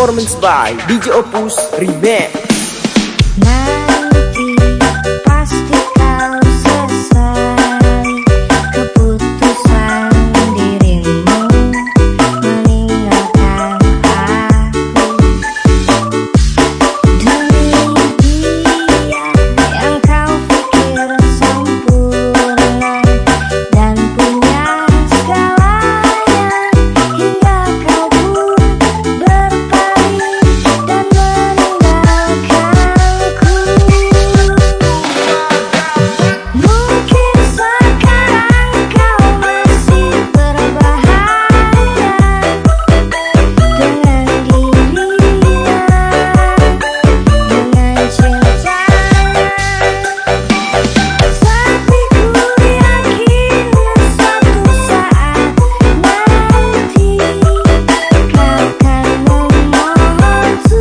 Performance by DJ Opus Remix. Nanti pasti kau sesali keputusan dirimu meninggalkan aku. Demi dia yang kau pikir sempurna dan punya segalanya, hingga kau pun berpaling dan meninggalkanku. Mungkin sekarang kau masih berbahagia dengan dirinya, dengan cintanya. Tapi ku yakin suatu saat nanti kau akan memohonku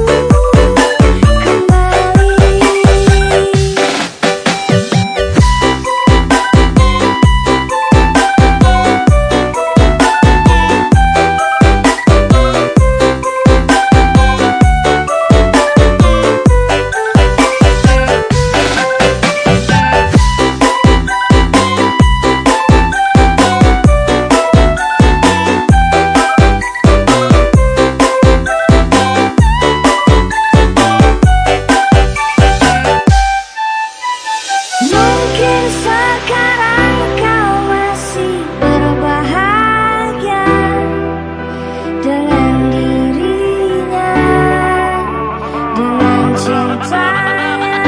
Mungkin sekarang kau masih berbahagia dengan dirinya, dengan cintanya.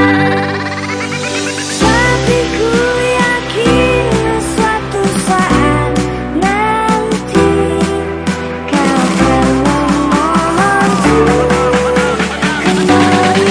Tapi ku yakin suatu saat nanti kau akan memohonku kembali.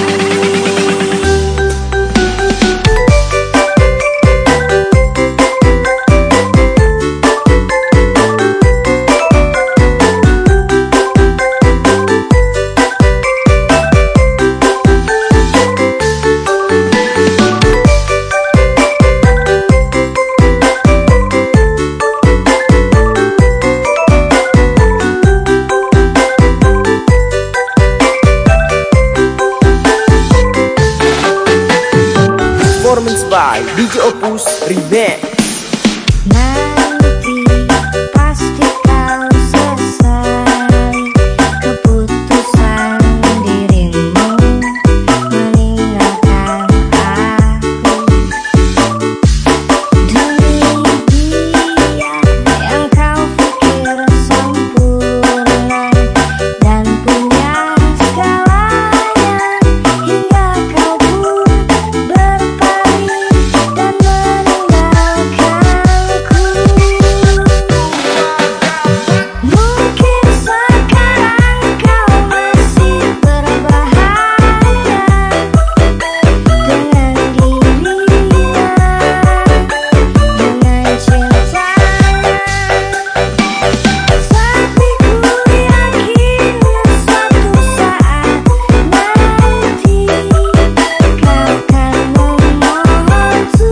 Performance by DJ Opus Remix. Nanti pasti kau sesali keputusan dirimu meninggalkan aku. Demi dia yang kau pikir sempurna dan punya segalanya, hingga kau pun berpaling dan meninggalkanku. Mungkin sekarang kau masih berbahagia dengan dirinya, dengan cintanya. Tapi ku yakin suatu saat nanti kau akan memohonku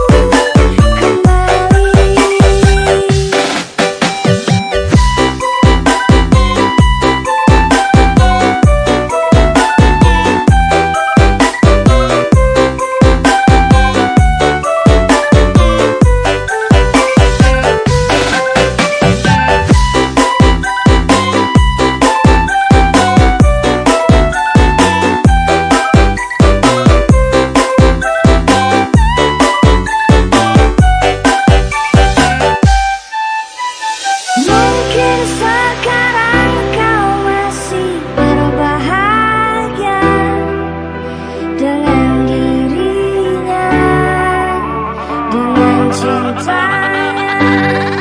Mungkin sekarang kau masih berbahagia dengan dirinya, dengan cintanya.